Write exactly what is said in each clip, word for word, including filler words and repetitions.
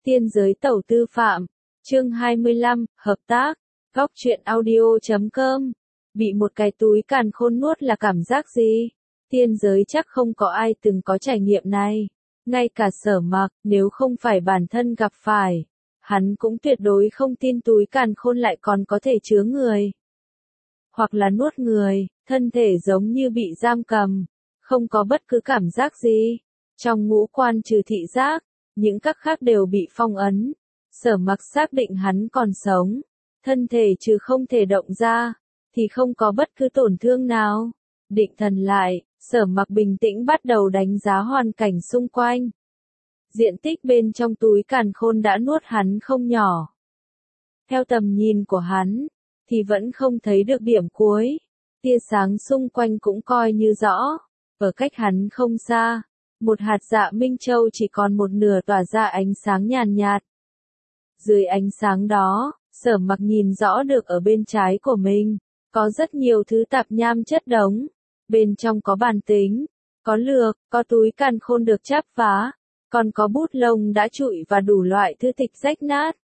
Tiên giới tẩu tư phạm, chương hai mươi lăm, hợp tác, góc truyện audio chấm com. Bị một cái túi càn khôn nuốt là cảm giác gì? Tiên giới chắc không có ai từng có trải nghiệm này. Ngay cả Sở Mặc, nếu không phải bản thân gặp phải, hắn cũng tuyệt đối không tin túi càn khôn lại còn có thể chứa người. Hoặc là nuốt người, thân thể giống như bị giam cầm, không có bất cứ cảm giác gì. Trong ngũ quan trừ thị giác, những các khác đều bị phong ấn. Sở Mặc xác định hắn còn sống, thân thể trừ không thể động ra, thì không có bất cứ tổn thương nào. Định thần lại, Sở Mặc bình tĩnh bắt đầu đánh giá hoàn cảnh xung quanh. Diện tích bên trong túi càn khôn đã nuốt hắn không nhỏ. Theo tầm nhìn của hắn, thì vẫn không thấy được điểm cuối. Tia sáng xung quanh cũng coi như rõ. Ở cách hắn không xa, một hạt dạ Minh Châu chỉ còn một nửa tỏa ra ánh sáng nhàn nhạt. Dưới ánh sáng đó, Sở Mặc nhìn rõ được ở bên trái của mình, có rất nhiều thứ tạp nham chất đống. Bên trong có bàn tính, có lược, có túi càn khôn được chắp vá, còn có bút lông đã trụi và đủ loại thư tịch rách nát.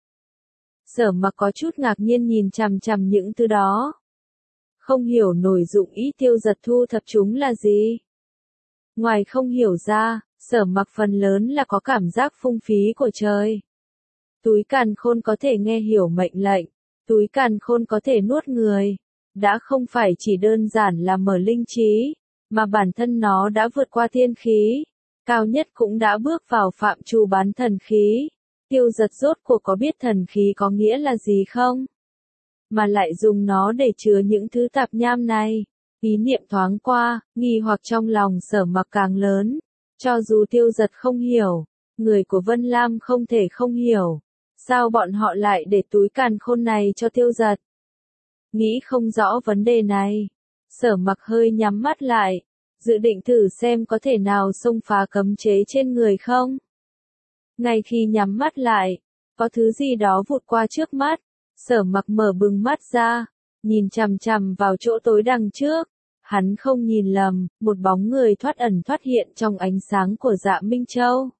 Sở Mặc có chút ngạc nhiên nhìn chằm chằm những thứ đó. Không hiểu nổi dụng ý Tiêu Giật thu thập chúng là gì. Ngoài không hiểu ra, Sở Mặc phần lớn là có cảm giác phung phí của trời. Túi càn khôn có thể nghe hiểu mệnh lệnh, túi càn khôn có thể nuốt người. Đã không phải chỉ đơn giản là mở linh trí, mà bản thân nó đã vượt qua thiên khí, cao nhất cũng đã bước vào phạm trù bán thần khí. Tiêu Giật rốt cuộc có biết thần khí có nghĩa là gì không? Mà lại dùng nó để chứa những thứ tạp nham này. Ý niệm thoáng qua, nghi hoặc trong lòng Sở Mặc càng lớn. Cho dù Tiêu Giật không hiểu, người của Vân Lam không thể không hiểu. Sao bọn họ lại để túi càn khôn này cho Tiêu Giật? Nghĩ không rõ vấn đề này, Sở Mặc hơi nhắm mắt lại, dự định thử xem có thể nào xông phá cấm chế trên người không. Ngay khi nhắm mắt lại, có thứ gì đó vụt qua trước mắt, Sở Mặc mở bừng mắt ra, nhìn chằm chằm vào chỗ tối đằng trước. Hắn không nhìn lầm, một bóng người thoát ẩn thoát hiện trong ánh sáng của dạ Minh Châu.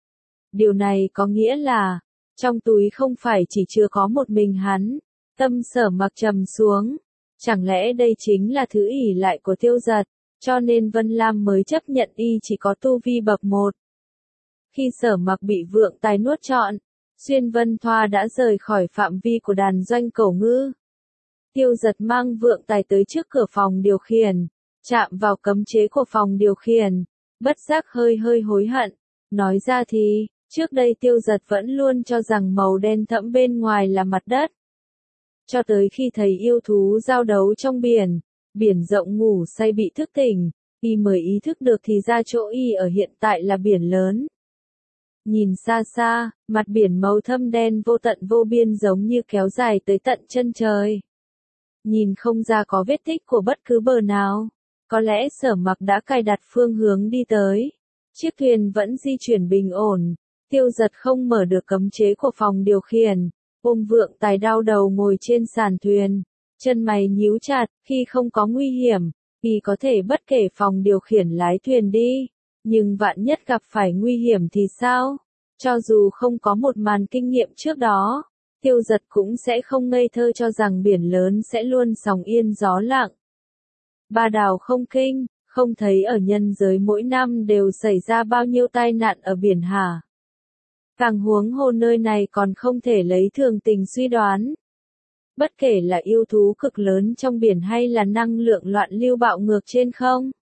Điều này có nghĩa là, trong túi không phải chỉ chưa có một mình hắn. Tâm Sở Mặc trầm xuống. Chẳng lẽ đây chính là thứ ỷ lại của Tiêu Giật, cho nên Vân Lam mới chấp nhận y chỉ có tu vi bậc một. Khi Sở Mặc bị vượng tài nuốt trọn, Xuyên Vân Thoa đã rời khỏi phạm vi của đàn doanh cẩu ngư. Tiêu Giật mang vượng tài tới trước cửa phòng điều khiển, chạm vào cấm chế của phòng điều khiển, bất giác hơi hơi hối hận. Nói ra thì, trước đây Tiêu Giật vẫn luôn cho rằng màu đen thẫm bên ngoài là mặt đất. Cho tới khi thấy yêu thú giao đấu trong biển, biển rộng ngủ say bị thức tỉnh, y mới ý thức được thì ra chỗ y ở hiện tại là biển lớn. Nhìn xa xa, mặt biển màu thâm đen vô tận vô biên giống như kéo dài tới tận chân trời. Nhìn không ra có vết tích của bất cứ bờ nào, có lẽ Sở Mặc đã cài đặt phương hướng đi tới. Chiếc thuyền vẫn di chuyển bình ổn, Tiêu Giật không mở được cấm chế của phòng điều khiển. Ôm vượng tài đau đầu ngồi trên sàn thuyền, chân mày nhíu chặt. Khi không có nguy hiểm, y có thể bất kể phòng điều khiển lái thuyền đi, nhưng vạn nhất gặp phải nguy hiểm thì sao? Cho dù không có một màn kinh nghiệm trước đó, Tiêu Giật cũng sẽ không ngây thơ cho rằng biển lớn sẽ luôn sóng yên gió lặng. Ba đào không kinh, không thấy ở nhân giới mỗi năm đều xảy ra bao nhiêu tai nạn ở biển hả? Càng huống hồ nơi này còn không thể lấy thường tình suy đoán. Bất kể là yêu thú cực lớn trong biển hay là năng lượng loạn lưu bạo ngược trên không.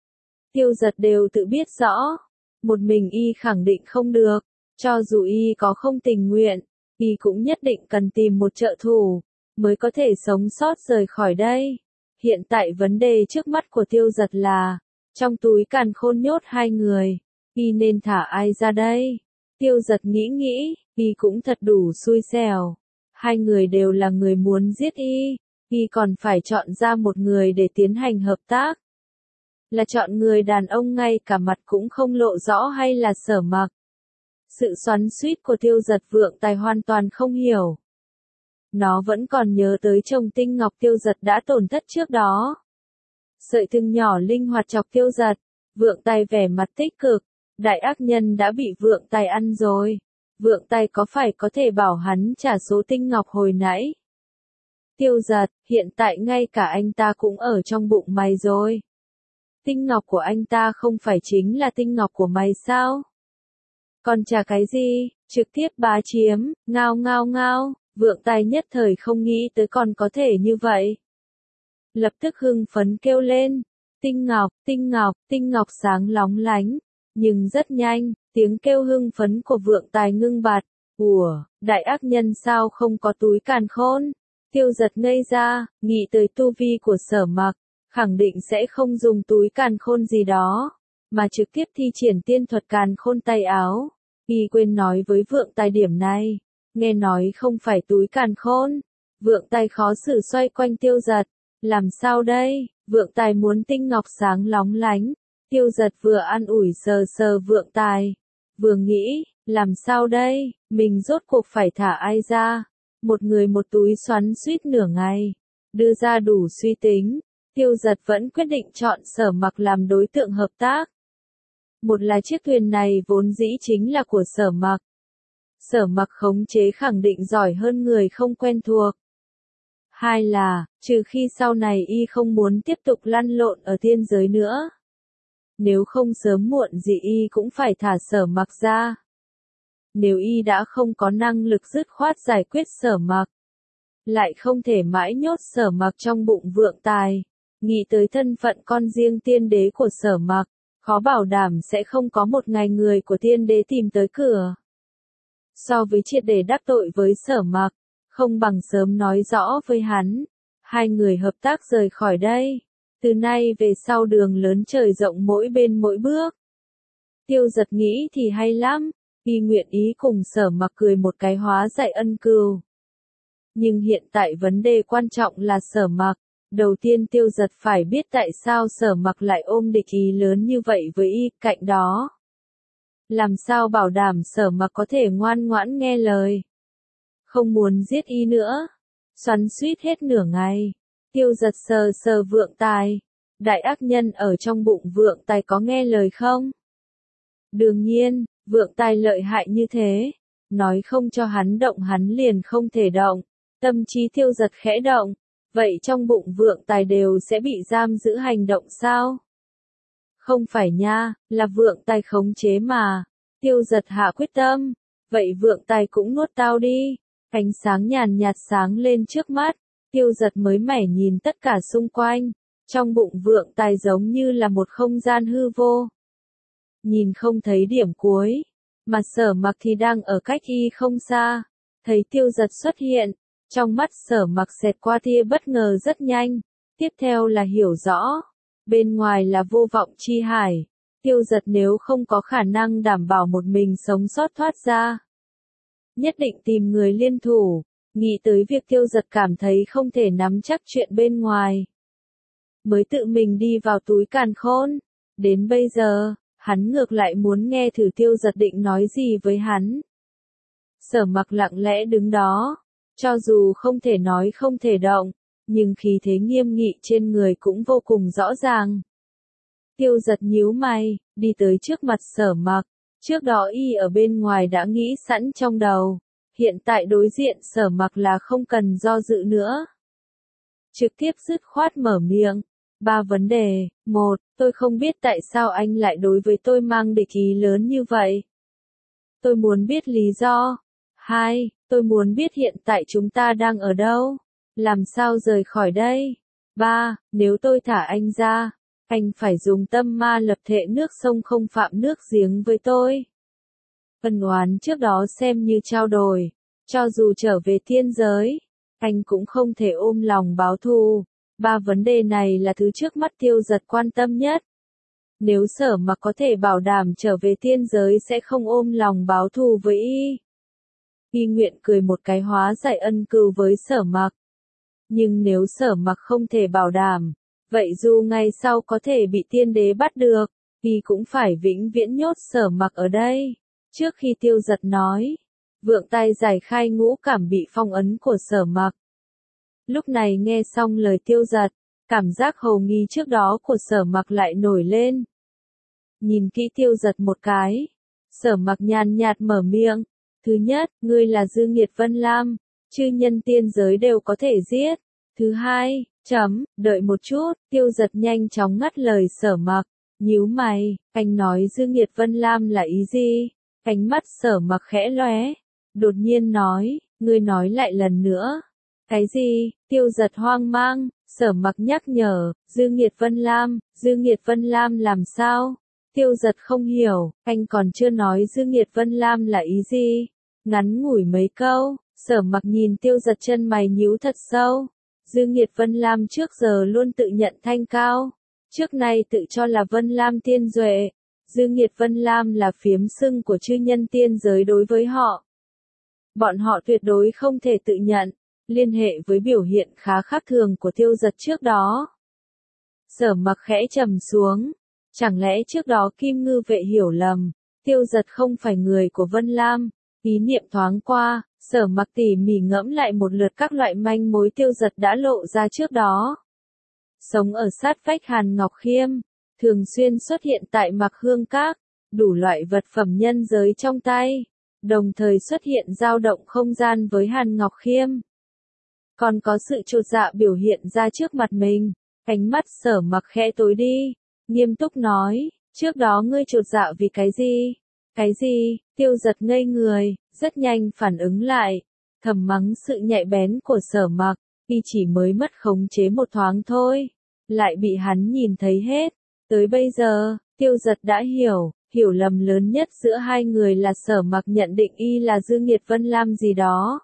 Tiêu Giật đều tự biết rõ. Một mình y khẳng định không được. Cho dù y có không tình nguyện, y cũng nhất định cần tìm một trợ thủ, mới có thể sống sót rời khỏi đây. Hiện tại vấn đề trước mắt của Tiêu Giật là, trong túi càn khôn nhốt hai người, y nên thả ai ra đây? Tiêu Giật nghĩ nghĩ, y cũng thật đủ xui xẻo. Hai người đều là người muốn giết y, y còn phải chọn ra một người để tiến hành hợp tác. Là chọn người đàn ông ngay cả mặt cũng không lộ rõ hay là Sở Mặc? Sự xoắn xuýt của Tiêu Giật vượng tài hoàn toàn không hiểu. Nó vẫn còn nhớ tới chồng tinh ngọc Tiêu Giật đã tổn thất trước đó. Sợi thừng nhỏ linh hoạt chọc Tiêu Giật, vượng tài vẻ mặt tích cực. Đại ác nhân đã bị vượng tài ăn rồi. Vượng Tài có phải có thể bảo hắn trả số tinh ngọc hồi nãy? Tiêu Giật, hiện tại ngay cả anh ta cũng ở trong bụng mày rồi. Tinh ngọc của anh ta không phải chính là tinh ngọc của mày sao? Còn trả cái gì? Trực tiếp bá chiếm, ngao ngao ngao, Vượng Tài nhất thời không nghĩ tới còn có thể như vậy. Lập tức hưng phấn kêu lên, tinh ngọc, tinh ngọc, tinh ngọc sáng lóng lánh, nhưng rất nhanh, tiếng kêu hưng phấn của Vượng Tài ngưng bặt. Ủa, đại ác nhân sao không có túi càn khôn? Tiêu Giật ngây ra, nghĩ tới tu vi của Sở Mặc, khẳng định sẽ không dùng túi càn khôn gì đó, mà trực tiếp thi triển tiên thuật càn khôn tay áo. Y quên nói với Vượng Tài điểm này, nghe nói không phải túi càn khôn. Vượng Tài khó xử xoay quanh Tiêu Giật, làm sao đây? Vượng Tài muốn tinh ngọc sáng lóng lánh. Tiêu Giật vừa an ủi sờ sờ Vượng Tài, vừa nghĩ, làm sao đây, mình rốt cuộc phải thả ai ra? Một người một túi xoắn suýt nửa ngày, đưa ra đủ suy tính, Tiêu Giật vẫn quyết định chọn Sở Mặc làm đối tượng hợp tác. Một là chiếc thuyền này vốn dĩ chính là của Sở Mặc. Sở Mặc khống chế khẳng định giỏi hơn người không quen thuộc. Hai là, trừ khi sau này y không muốn tiếp tục lăn lộn ở thiên giới nữa. Nếu không sớm muộn gì y cũng phải thả Sở Mặc ra. Nếu y đã không có năng lực dứt khoát giải quyết Sở Mặc, lại không thể mãi nhốt Sở Mặc trong bụng Vượng Tài, nghĩ tới thân phận con riêng tiên đế của Sở Mặc, khó bảo đảm sẽ không có một ngày người của tiên đế tìm tới cửa. So với triệt để đắc tội với Sở Mặc, không bằng sớm nói rõ với hắn, hai người hợp tác rời khỏi đây, từ nay về sau đường lớn trời rộng mỗi bên mỗi bước. Tiêu Giật nghĩ thì hay lắm, y nguyện ý cùng Sở Mặc cười một cái hóa giải ân cừu. Nhưng hiện tại vấn đề quan trọng là Sở Mặc, đầu tiên Tiêu Giật phải biết tại sao Sở Mặc lại ôm địch ý lớn như vậy với y, cạnh đó. Làm sao bảo đảm Sở Mặc có thể ngoan ngoãn nghe lời, không muốn giết y nữa. Xoắn suýt hết nửa ngày, Tiêu Giật sờ sờ Vượng Tài, đại ác nhân ở trong bụng Vượng Tài có nghe lời không? Đương nhiên, Vượng Tài lợi hại như thế, nói không cho hắn động hắn liền không thể động. Tâm trí Tiêu Giật khẽ động, vậy trong bụng Vượng Tài đều sẽ bị giam giữ hành động sao? Không phải nha, là Vượng Tài khống chế mà. Tiêu Giật hạ quyết tâm, vậy Vượng Tài cũng nuốt tao đi. Ánh sáng nhàn nhạt sáng lên trước mắt, Tiêu Giật mới mẻ nhìn tất cả xung quanh, trong bụng Vượng Tài giống như là một không gian hư vô. Nhìn không thấy điểm cuối, mà Sở Mặc thì đang ở cách y không xa, thấy Tiêu Giật xuất hiện, trong mắt Sở Mặc xẹt qua tia bất ngờ rất nhanh, tiếp theo là hiểu rõ, bên ngoài là vô vọng chi hải, Tiêu Giật nếu không có khả năng đảm bảo một mình sống sót thoát ra, nhất định tìm người liên thủ. Nghĩ tới việc Tiêu Giật cảm thấy không thể nắm chắc chuyện bên ngoài, mới tự mình đi vào túi càn khôn. Đến bây giờ, hắn ngược lại muốn nghe thử Tiêu Giật định nói gì với hắn. Sở Mặc lặng lẽ đứng đó, cho dù không thể nói không thể động, nhưng khí thế nghiêm nghị trên người cũng vô cùng rõ ràng. Tiêu Giật nhíu mày, đi tới trước mặt Sở Mặc. Trước đó y ở bên ngoài đã nghĩ sẵn trong đầu, hiện tại đối diện Sở Mặc là không cần do dự nữa. Trực tiếp dứt khoát mở miệng. Ba vấn đề. Một, tôi không biết tại sao anh lại đối với tôi mang địch ý lớn như vậy. Tôi muốn biết lý do. Hai, tôi muốn biết hiện tại chúng ta đang ở đâu, làm sao rời khỏi đây. Ba, nếu tôi thả anh ra, anh phải dùng tâm ma lập thệ nước sông không phạm nước giếng với tôi. Ân oán trước đó xem như trao đổi, cho dù trở về thiên giới, anh cũng không thể ôm lòng báo thù. Ba vấn đề này là thứ trước mắt Tiêu Giật quan tâm nhất. Nếu Sở Mặc có thể bảo đảm trở về thiên giới sẽ không ôm lòng báo thù với y, y nguyện cười một cái hóa giải ân cừu với Sở Mặc. Nhưng nếu Sở Mặc không thể bảo đảm, vậy dù ngày sau có thể bị tiên đế bắt được, y cũng phải vĩnh viễn nhốt Sở Mặc ở đây. Trước khi Tiêu Giật nói, Vượng Tài giải khai ngũ cảm bị phong ấn của Sở Mặc. Lúc này nghe xong lời Tiêu Giật, cảm giác hồ nghi trước đó của Sở Mặc lại nổi lên. Nhìn kỹ Tiêu Giật một cái, Sở Mặc nhàn nhạt mở miệng, Thứ nhất, ngươi là Dương Nghiệt Vân Lam, chư nhân tiên giới đều có thể giết. Thứ hai, chấm, đợi một chút, Tiêu Giật nhanh chóng ngắt lời Sở Mặc, nhíu mày, anh nói Dương Nghiệt Vân Lam là ý gì? Ánh mắt Sở Mặc khẽ lóe, đột nhiên nói, ngươi nói lại lần nữa. Cái gì? Tiêu Giật hoang mang, Sở Mặc nhắc nhở, Dương Nghiệt Vân Lam, Dương Nghiệt Vân Lam làm sao? Tiêu Giật không hiểu, anh còn chưa nói Dương Nghiệt Vân Lam là ý gì? Ngắn ngủi mấy câu, Sở Mặc nhìn Tiêu Giật chân mày nhíu thật sâu. Dương Nghiệt Vân Lam trước giờ luôn tự nhận thanh cao, trước nay tự cho là Vân Lam tiên duệ. Dương Nghiệt Vân Lam là phiếm xưng của chư nhân tiên giới đối với họ. Bọn họ tuyệt đối không thể tự nhận, liên hệ với biểu hiện khá khác thường của Tiêu Giật trước đó. Sở Mặc khẽ trầm xuống, chẳng lẽ trước đó Kim Ngư vệ hiểu lầm, Tiêu Giật không phải người của Vân Lam. Ý niệm thoáng qua, Sở Mặc tỉ mỉ ngẫm lại một lượt các loại manh mối Tiêu Giật đã lộ ra trước đó. Sống ở sát vách Hàn Ngọc Khiêm, thường xuyên xuất hiện tại Mặc Hương Các, đủ loại vật phẩm nhân giới trong tay, đồng thời xuất hiện dao động không gian với Hàn Ngọc Khiêm. Còn có sự chột dạ biểu hiện ra trước mặt mình, ánh mắt Sở Mặc khẽ tối đi, nghiêm túc nói, trước đó ngươi chột dạ vì cái gì? Cái gì? Tiêu Giật ngây người, rất nhanh phản ứng lại, thầm mắng sự nhạy bén của Sở Mặc, y chỉ mới mất khống chế một thoáng thôi, lại bị hắn nhìn thấy hết. Tới bây giờ, Tiêu Giật đã hiểu, hiểu lầm lớn nhất giữa hai người là Sở Mặc nhận định y là Dương Nghiệt Vân Lam gì đó.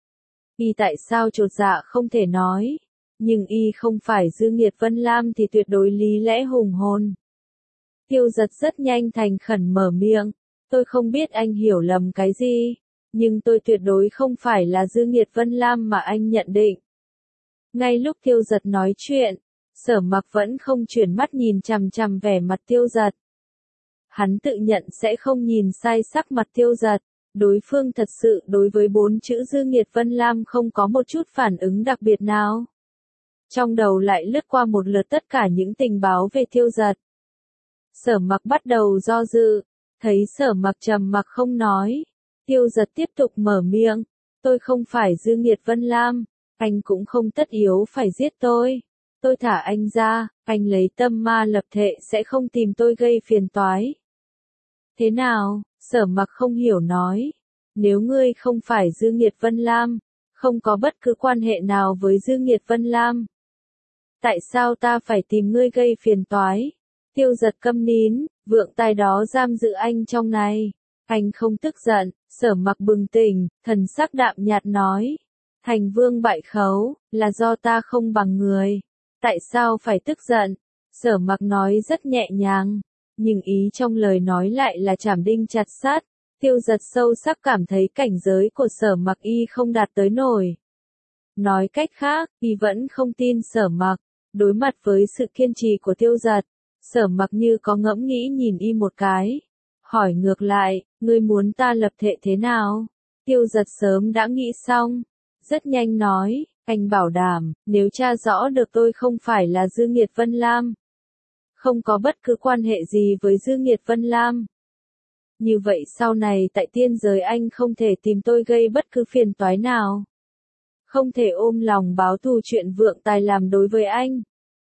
Y tại sao chột dạ không thể nói, nhưng y không phải Dương Nghiệt Vân Lam thì tuyệt đối lý lẽ hùng hồn. Tiêu Giật rất nhanh thành khẩn mở miệng, tôi không biết anh hiểu lầm cái gì, nhưng tôi tuyệt đối không phải là Dương Nghiệt Vân Lam mà anh nhận định. Ngay lúc Tiêu Giật nói chuyện, Sở Mặc vẫn không chuyển mắt nhìn chằm chằm vẻ mặt Tiêu Giật. Hắn tự nhận sẽ không nhìn sai sắc mặt Tiêu Giật, đối phương thật sự đối với bốn chữ Dương Nghiệt Vân Lam không có một chút phản ứng đặc biệt nào. Trong đầu lại lướt qua một lượt tất cả những tình báo về Tiêu Giật. Sở Mặc bắt đầu do dự, thấy Sở Mặc trầm mặc không nói, Tiêu Giật tiếp tục mở miệng, tôi không phải Dương Nghiệt Vân Lam, anh cũng không tất yếu phải giết tôi. Tôi thả anh ra, anh lấy tâm ma lập thệ sẽ không tìm tôi gây phiền toái. Thế nào? Sở Mặc không hiểu nói, nếu ngươi không phải Dương Nghiệt Vân Lam, không có bất cứ quan hệ nào với Dương Nghiệt Vân Lam, tại sao ta phải tìm ngươi gây phiền toái? Tiêu Giật câm nín, vượng tai đó giam giữ anh trong này. Anh không tức giận, Sở Mặc bừng tỉnh, thần sắc đạm nhạt nói. Thành vương bại khấu, là do ta không bằng người. Tại sao phải tức giận? Sở Mặc nói rất nhẹ nhàng, nhưng ý trong lời nói lại là chảm đinh chặt sắt. Tiêu Giật sâu sắc cảm thấy cảnh giới của Sở Mặc y không đạt tới nổi. Nói cách khác, y vẫn không tin Sở Mặc. Đối mặt với sự kiên trì của Tiêu Giật, Sở Mặc như có ngẫm nghĩ nhìn y một cái. Hỏi ngược lại, ngươi muốn ta lập thệ thế nào? Tiêu Giật sớm đã nghĩ xong. Rất nhanh nói, anh bảo đảm, nếu tra rõ được tôi không phải là Dương Nghiệt Vân Lam, không có bất cứ quan hệ gì với Dương Nghiệt Vân Lam, như vậy sau này tại tiên giới anh không thể tìm tôi gây bất cứ phiền toái nào. Không thể ôm lòng báo thù chuyện vượng tài làm đối với anh.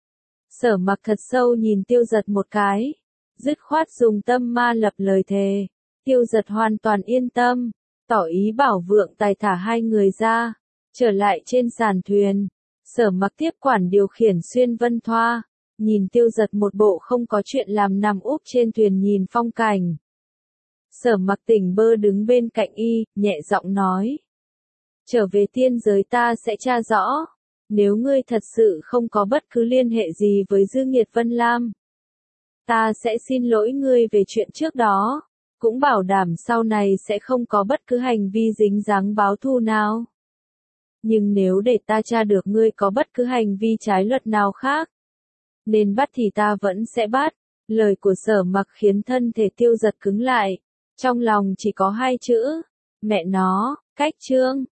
Sở Mặc thật sâu nhìn Tiêu Giật một cái, dứt khoát dùng tâm ma lập lời thề. Tiêu Giật hoàn toàn yên tâm, tỏ ý bảo vượng tài thả hai người ra, trở lại trên sàn thuyền. Sở Mặc tiếp quản điều khiển xuyên vân thoa, nhìn Tiêu Giật một bộ không có chuyện làm nằm úp trên thuyền nhìn phong cảnh. Sở Mặc tỉnh bơ đứng bên cạnh y, nhẹ giọng nói. Trở về tiên giới ta sẽ tra rõ. Nếu ngươi thật sự không có bất cứ liên hệ gì với Dương Nghiệt Vân Lam, ta sẽ xin lỗi ngươi về chuyện trước đó, cũng bảo đảm sau này sẽ không có bất cứ hành vi dính dáng báo thù nào. Nhưng nếu để ta tra được ngươi có bất cứ hành vi trái luật nào khác, nên bắt thì ta vẫn sẽ bắt. Lời của Sở Mặc khiến thân thể Tiêu Giật cứng lại, trong lòng chỉ có hai chữ, mẹ nó. Cách chương